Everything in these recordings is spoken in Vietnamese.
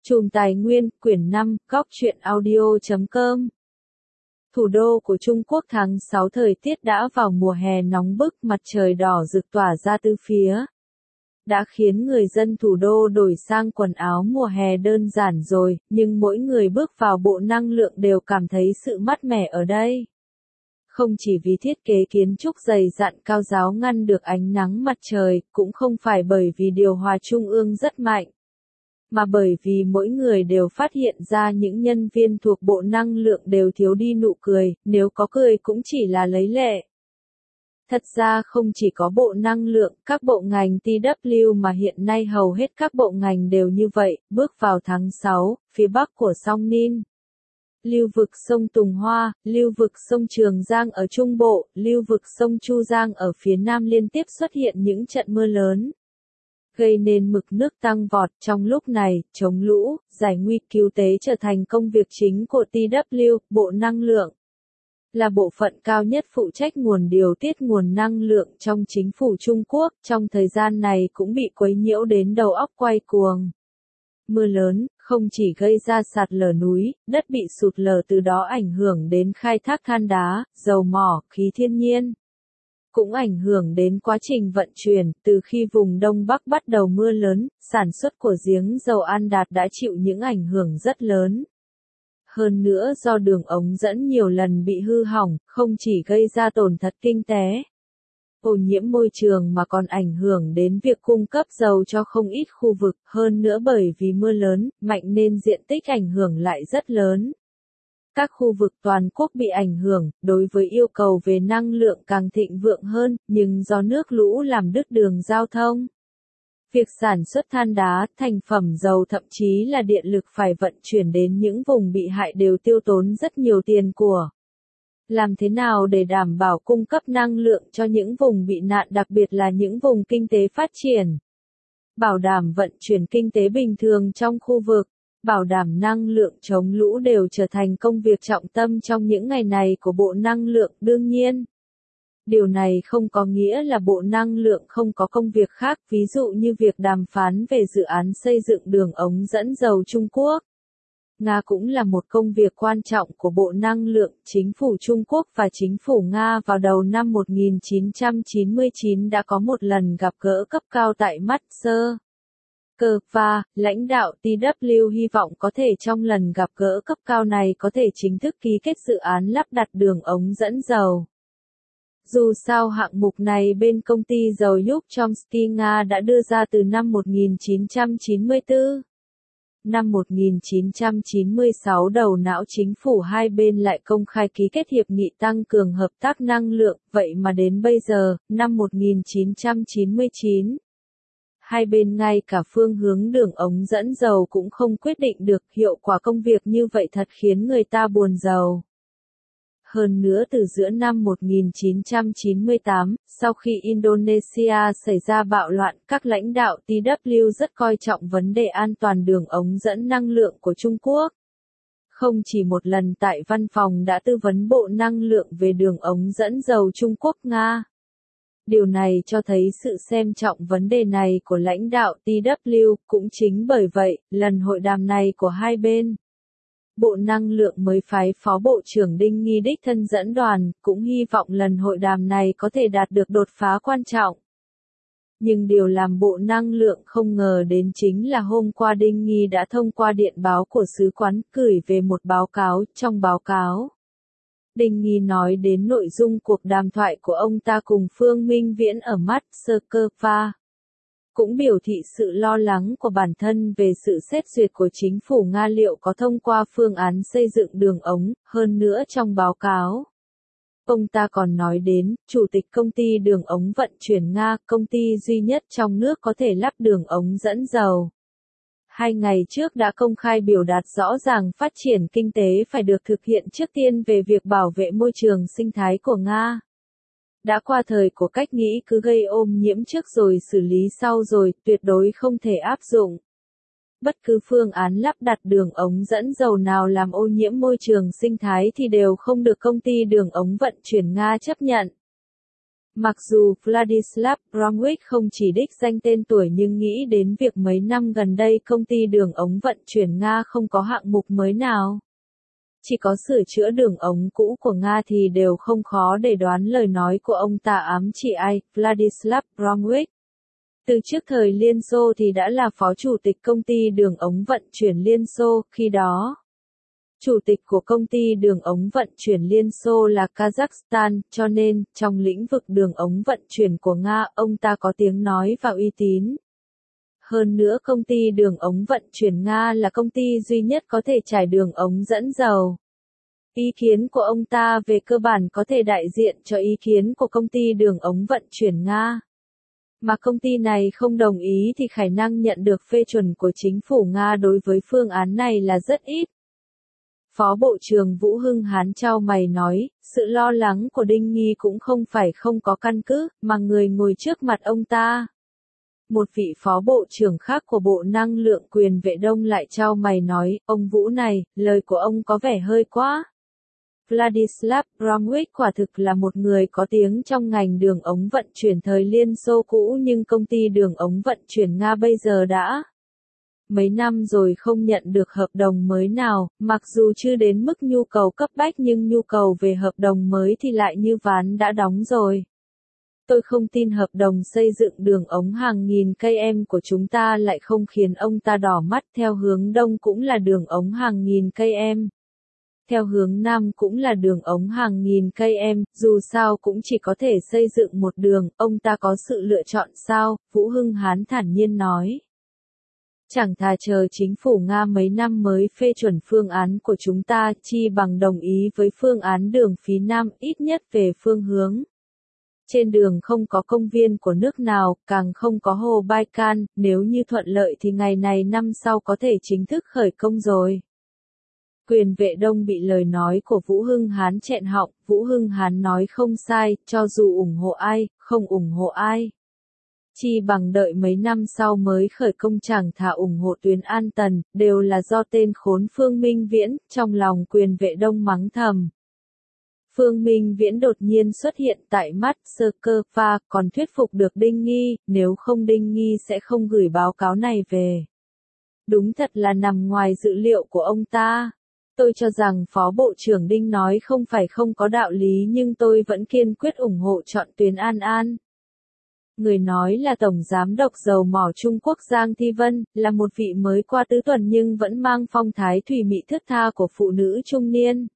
Chùm Tài nguyên, quyển 5, góc truyện audio.com. Thủ đô của Trung Quốc tháng 6 thời tiết đã vào mùa hè nóng bức, mặt trời đỏ rực tỏa ra tứ phía. Đã khiến người dân thủ đô đổi sang quần áo mùa hè đơn giản rồi, nhưng mỗi người bước vào bộ năng lượng đều cảm thấy sự mát mẻ ở đây. Không chỉ vì thiết kế kiến trúc dày dặn cao ráo ngăn được ánh nắng mặt trời, cũng không phải bởi vì điều hòa trung ương rất mạnh, mà bởi vì mỗi người đều phát hiện ra những nhân viên thuộc bộ năng lượng đều thiếu đi nụ cười, nếu có cười cũng chỉ là lấy lệ. Thật ra không chỉ có bộ năng lượng, các bộ ngành TW mà hiện nay hầu hết các bộ ngành đều như vậy, bước vào tháng 6, phía bắc của Song Ninh, lưu vực sông Tùng Hoa, lưu vực sông Trường Giang ở Trung Bộ, lưu vực sông Chu Giang ở phía Nam liên tiếp xuất hiện những trận mưa lớn, gây nên mực nước tăng vọt. Trong lúc này, chống lũ, giải nguy cứu tế trở thành công việc chính của TW, Bộ Năng lượng. Là bộ phận cao nhất phụ trách nguồn điều tiết nguồn năng lượng trong chính phủ Trung Quốc, trong thời gian này cũng bị quấy nhiễu đến đầu óc quay cuồng. Mưa lớn, không chỉ gây ra sạt lở núi, đất bị sụt lở từ đó ảnh hưởng đến khai thác than đá, dầu mỏ, khí thiên nhiên. Cũng ảnh hưởng đến quá trình vận chuyển, từ khi vùng Đông Bắc bắt đầu mưa lớn, sản xuất của giếng dầu An Đạt đã chịu những ảnh hưởng rất lớn. Hơn nữa do đường ống dẫn nhiều lần bị hư hỏng, không chỉ gây ra tổn thất kinh tế, ô nhiễm môi trường mà còn ảnh hưởng đến việc cung cấp dầu cho không ít khu vực, hơn nữa bởi vì mưa lớn, mạnh nên diện tích ảnh hưởng lại rất lớn. Các khu vực toàn quốc bị ảnh hưởng, đối với yêu cầu về năng lượng càng thịnh vượng hơn, nhưng do nước lũ làm đứt đường giao thông. Việc sản xuất than đá, thành phẩm dầu thậm chí là điện lực phải vận chuyển đến những vùng bị hại đều tiêu tốn rất nhiều tiền của. Làm thế nào để đảm bảo cung cấp năng lượng cho những vùng bị nạn, đặc biệt là những vùng kinh tế phát triển? Bảo đảm vận chuyển kinh tế bình thường trong khu vực, bảo đảm năng lượng chống lũ đều trở thành công việc trọng tâm trong những ngày này của Bộ Năng lượng. Đương nhiên, điều này không có nghĩa là Bộ Năng lượng không có công việc khác, ví dụ như việc đàm phán về dự án xây dựng đường ống dẫn dầu Trung Quốc. Nga cũng là một công việc quan trọng của Bộ Năng lượng. Chính phủ Trung Quốc và chính phủ Nga vào đầu năm 1999 đã có một lần gặp gỡ cấp cao tại Moscow. Và lãnh đạo TW hy vọng có thể trong lần gặp gỡ cấp cao này có thể chính thức ký kết dự án lắp đặt đường ống dẫn dầu. Dù sao hạng mục này bên công ty dầu Yukchomsky Nga đã đưa ra từ năm 1994. Năm 1996 đầu não chính phủ hai bên lại công khai ký kết hiệp nghị tăng cường hợp tác năng lượng, vậy mà đến bây giờ, năm 1999, hai bên ngay cả phương hướng đường ống dẫn dầu cũng không quyết định được. Hiệu quả công việc như vậy thật khiến người ta buồn rầu. Hơn nữa từ giữa năm 1998, sau khi Indonesia xảy ra bạo loạn, các lãnh đạo TW rất coi trọng vấn đề an toàn đường ống dẫn năng lượng của Trung Quốc. Không chỉ một lần tại văn phòng đã tư vấn Bộ Năng lượng về đường ống dẫn dầu Trung Quốc-Nga. Điều này cho thấy sự xem trọng vấn đề này của lãnh đạo TW, cũng chính bởi vậy, lần hội đàm này của hai bên, Bộ Năng lượng mới phái Phó Bộ trưởng Đinh Nghi đích thân dẫn đoàn, cũng hy vọng lần hội đàm này có thể đạt được đột phá quan trọng. Nhưng điều làm Bộ Năng lượng không ngờ đến chính là hôm qua Đinh Nghi đã thông qua điện báo của sứ quán gửi về một báo cáo. Trong báo cáo, Đinh Nghi nói đến nội dung cuộc đàm thoại của ông ta cùng Phương Minh Viễn ở Moscow. Cũng biểu thị sự lo lắng của bản thân về sự xét duyệt của chính phủ Nga liệu có thông qua phương án xây dựng đường ống. Hơn nữa trong báo cáo, ông ta còn nói đến, Chủ tịch công ty đường ống vận chuyển Nga, công ty duy nhất trong nước có thể lắp đường ống dẫn dầu. 2 ngày trước đã công khai biểu đạt rõ ràng phát triển kinh tế phải được thực hiện trước tiên về việc bảo vệ môi trường sinh thái của Nga. Đã qua thời của cách nghĩ cứ gây ô nhiễm trước rồi xử lý sau rồi, tuyệt đối không thể áp dụng. Bất cứ phương án lắp đặt đường ống dẫn dầu nào làm ô nhiễm môi trường sinh thái thì đều không được công ty đường ống vận chuyển Nga chấp nhận. Mặc dù Vladislav Bromwich không chỉ đích danh tên tuổi nhưng nghĩ đến việc mấy năm gần đây công ty đường ống vận chuyển Nga không có hạng mục mới nào. Chỉ có sửa chữa đường ống cũ của Nga thì đều không khó để đoán lời nói của ông ta ám chỉ ai, Vladislav Bromwich. Từ trước thời Liên Xô thì đã là phó chủ tịch công ty đường ống vận chuyển Liên Xô, khi đó. Chủ tịch của công ty đường ống vận chuyển Liên Xô là Kazakhstan, cho nên, trong lĩnh vực đường ống vận chuyển của Nga, ông ta có tiếng nói và uy tín. Hơn nữa công ty đường ống vận chuyển Nga là công ty duy nhất có thể trải đường ống dẫn dầu. Ý kiến của ông ta về cơ bản có thể đại diện cho ý kiến của công ty đường ống vận chuyển Nga. Mà công ty này không đồng ý thì khả năng nhận được phê chuẩn của chính phủ Nga đối với phương án này là rất ít. Phó Bộ trưởng Vũ Hưng Hán chau mày nói, sự lo lắng của Đinh Nghi cũng không phải không có căn cứ, mà người ngồi trước mặt ông ta. Một vị phó bộ trưởng khác của Bộ Năng lượng Quyền Vệ Đông lại chau mày nói, ông Vũ này, lời của ông có vẻ hơi quá. Vladislav Bromwich quả thực là một người có tiếng trong ngành đường ống vận chuyển thời Liên Xô cũ nhưng công ty đường ống vận chuyển Nga bây giờ đã mấy năm rồi không nhận được hợp đồng mới nào, mặc dù chưa đến mức nhu cầu cấp bách nhưng nhu cầu về hợp đồng mới thì lại như ván đã đóng rồi. Tôi không tin hợp đồng xây dựng đường ống hàng nghìn km của chúng ta lại không khiến ông ta đỏ mắt. Theo hướng đông cũng là đường ống hàng nghìn km. Theo hướng nam cũng là đường ống hàng nghìn km, dù sao cũng chỉ có thể xây dựng một đường, ông ta có sự lựa chọn sao, Vũ Hưng Hán thản nhiên nói. Chẳng thà chờ chính phủ Nga mấy năm mới phê chuẩn phương án của chúng ta, chi bằng đồng ý với phương án đường phía Nam ít nhất về phương hướng. Trên đường không có công viên của nước nào, càng không có hồ Baikal, nếu như thuận lợi thì ngày này năm sau có thể chính thức khởi công rồi. Quyền Vệ Đông bị lời nói của Vũ Hưng Hán nghẹn họng, Vũ Hưng Hán nói không sai, cho dù ủng hộ ai, không ủng hộ ai. Chi bằng đợi mấy năm sau mới khởi công chẳng thà ủng hộ tuyến An Tần, đều là do tên khốn Phương Minh Viễn, trong lòng Quyền Vệ Đông mắng thầm. Phương Minh Viễn đột nhiên xuất hiện tại mắt sơ cơ pha, còn thuyết phục được Đinh Nghi, nếu không Đinh Nghi sẽ không gửi báo cáo này về. Đúng thật là nằm ngoài dự liệu của ông ta. Tôi cho rằng Phó Bộ trưởng Đinh nói không phải không có đạo lý nhưng tôi vẫn kiên quyết ủng hộ chọn tuyến An An. Người nói là Tổng Giám đốc Dầu mỏ Trung Quốc Giang Thi Vân, là một vị mới qua tứ tuần nhưng vẫn mang phong thái thùy mị thướt tha của phụ nữ trung niên.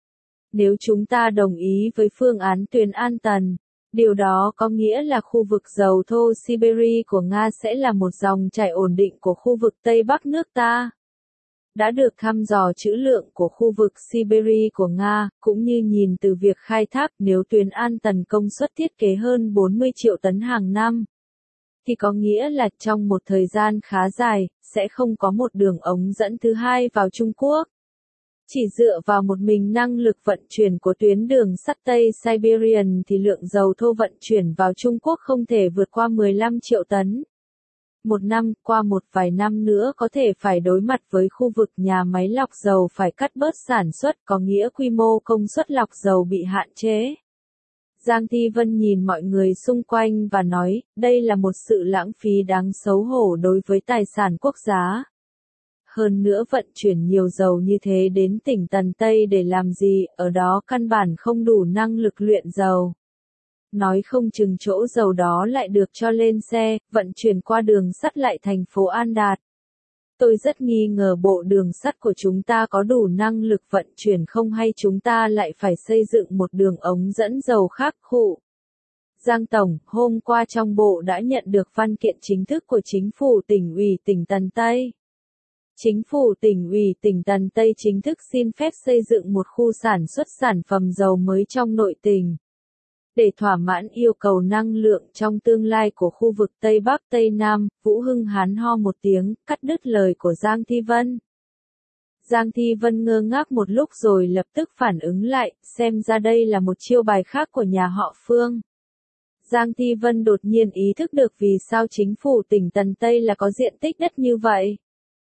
Nếu chúng ta đồng ý với phương án tuyến An Tần, điều đó có nghĩa là khu vực dầu thô Siberia của Nga sẽ là một dòng chảy ổn định của khu vực Tây Bắc nước ta. Đã được thăm dò trữ lượng của khu vực Siberia của Nga, cũng như nhìn từ việc khai thác nếu tuyến An Tần công suất thiết kế hơn 40 triệu tấn hàng năm. Thì có nghĩa là trong một thời gian khá dài, sẽ không có một đường ống dẫn thứ hai vào Trung Quốc. Chỉ dựa vào một mình năng lực vận chuyển của tuyến đường sắt Tây Siberian thì lượng dầu thô vận chuyển vào Trung Quốc không thể vượt qua 15 triệu tấn. Một năm, qua một vài năm nữa có thể phải đối mặt với khu vực nhà máy lọc dầu phải cắt bớt sản xuất, có nghĩa quy mô công suất lọc dầu bị hạn chế. Giang Thi Vân nhìn mọi người xung quanh và nói, đây là một sự lãng phí đáng xấu hổ đối với tài sản quốc gia. Hơn nữa vận chuyển nhiều dầu như thế đến tỉnh Tần Tây để làm gì, ở đó căn bản không đủ năng lực luyện dầu. Nói không chừng chỗ dầu đó lại được cho lên xe, vận chuyển qua đường sắt lại thành phố An Đạt. Tôi rất nghi ngờ bộ đường sắt của chúng ta có đủ năng lực vận chuyển không hay chúng ta lại phải xây dựng một đường ống dẫn dầu khác khụ. Giang Tổng, hôm qua trong bộ đã nhận được văn kiện chính thức của chính phủ tỉnh ủy tỉnh Tần Tây. Chính phủ tỉnh ủy tỉnh Tần Tây chính thức xin phép xây dựng một khu sản xuất sản phẩm dầu mới trong nội tỉnh. Để thỏa mãn yêu cầu năng lượng trong tương lai của khu vực Tây Bắc Tây Nam, Vũ Hưng Hán ho một tiếng, cắt đứt lời của Giang Thi Vân. Giang Thi Vân ngơ ngác một lúc rồi lập tức phản ứng lại, xem ra đây là một chiêu bài khác của nhà họ Phương. Giang Thi Vân đột nhiên ý thức được vì sao chính phủ tỉnh Tần Tây là có diện tích đất như vậy.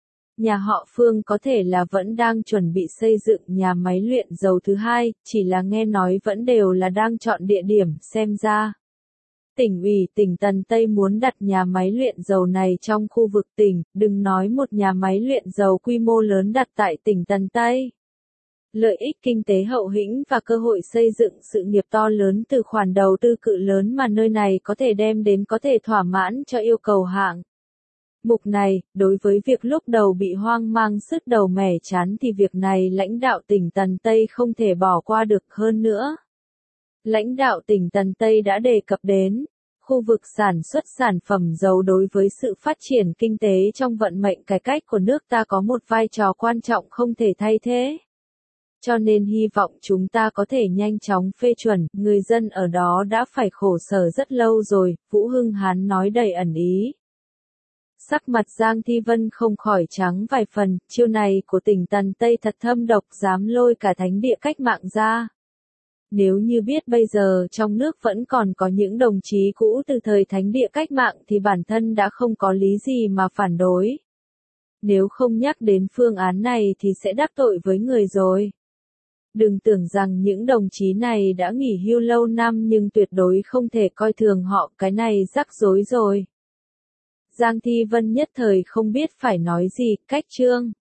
Nhà họ Phương có thể là vẫn đang chuẩn bị xây dựng nhà máy luyện dầu thứ hai, chỉ là nghe nói vẫn đều là đang chọn địa điểm, xem ra. Tỉnh ủy tỉnh Tần Tây muốn đặt nhà máy luyện dầu này trong khu vực tỉnh, đừng nói một nhà máy luyện dầu quy mô lớn đặt tại tỉnh Tần Tây. Lợi ích kinh tế hậu hĩnh và cơ hội xây dựng sự nghiệp to lớn từ khoản đầu tư cự lớn mà nơi này có thể đem đến có thể thỏa mãn cho yêu cầu hạng mục này. Đối với việc lúc đầu bị hoang mang sứt đầu mẻ chán thì việc này lãnh đạo tỉnh Tần Tây không thể bỏ qua được. Hơn nữa, lãnh đạo tỉnh Tần Tây đã đề cập đến khu vực sản xuất sản phẩm dầu đối với sự phát triển kinh tế trong vận mệnh cải cách của nước ta có một vai trò quan trọng không thể thay thế. Cho nên hy vọng chúng ta có thể nhanh chóng phê chuẩn, người dân ở đó đã phải khổ sở rất lâu rồi, Vũ Hưng Hán nói đầy ẩn ý. Sắc mặt Giang Thi Vân không khỏi trắng vài phần, chiêu này của tỉnh Tần Tây thật thâm độc, dám lôi cả thánh địa cách mạng ra. Nếu như biết bây giờ trong nước vẫn còn có những đồng chí cũ từ thời thánh địa cách mạng thì bản thân đã không có lý gì mà phản đối. Nếu không nhắc đến phương án này thì sẽ đắc tội với người rồi. Đừng tưởng rằng những đồng chí này đã nghỉ hưu lâu năm nhưng tuyệt đối không thể coi thường họ, cái này rắc rối rồi. Giang Thi Vân nhất thời không biết phải nói gì, cách chương.